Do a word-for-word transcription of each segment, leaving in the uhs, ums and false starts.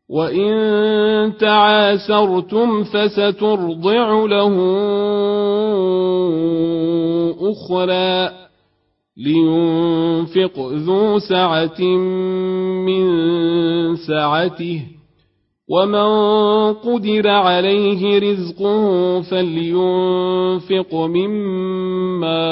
وإن تعاسرتم فسترضع له أخرى لينفق ذو سعة من سعته ومن قدر عليه رزقه فلينفق مما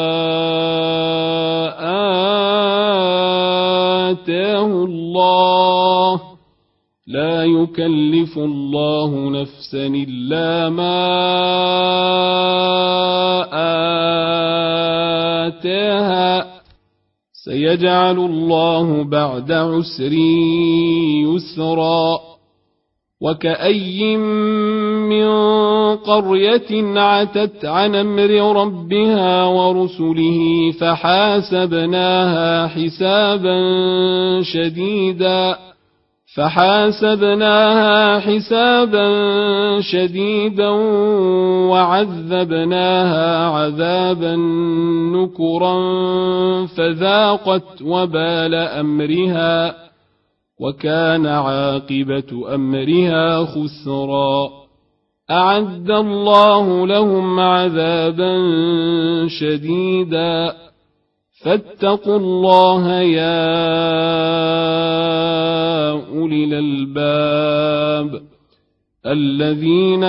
آتاه الله لا يكلف الله نفسا إلا ما آتاها سيجعل الله بعد عسر يسرا وكأي من قرية عتت عن أمر ربها ورسله فحاسبناها حسابا شديدا فحاسبناها حسابا شديدا وعذبناها عذابا نكرا فذاقت وبال أمرها وكان عاقبة أمرها خسرا أعد الله لهم عذابا شديدا فاتقوا الله يا أولي الألباب الذين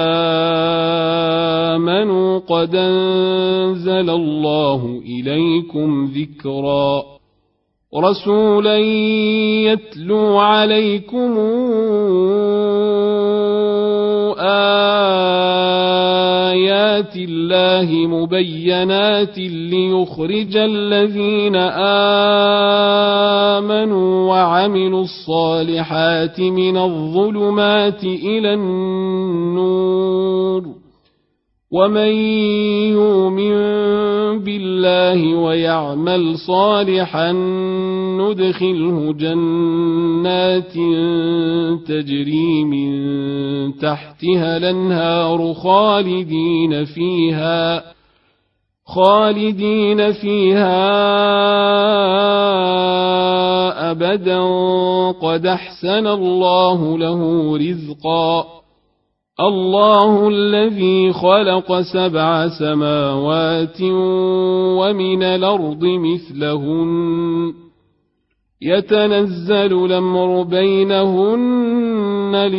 آمنوا قد أنزل الله إليكم ذكرا رسولا يتلو عليكم آيات الله مبينات ليخرج الذين آمنوا وعملوا الصالحات من الظلمات إلى النور ومن يؤمن بالله ويعمل صالحا ندخله جنات تجري من تحتها الأنهار خالدين فيها خالدين فيها أبدا قد أحسن الله له رزقا الله الذي خلق سبع سماوات ومن الأرض مثلهن يتنزل الأمر بينهن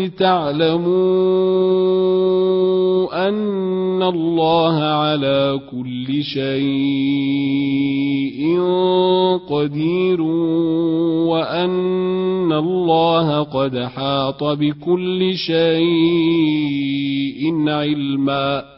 لتعلموا أن الله على كل شيء قدير وأن الله قد حاط بكل شيء علما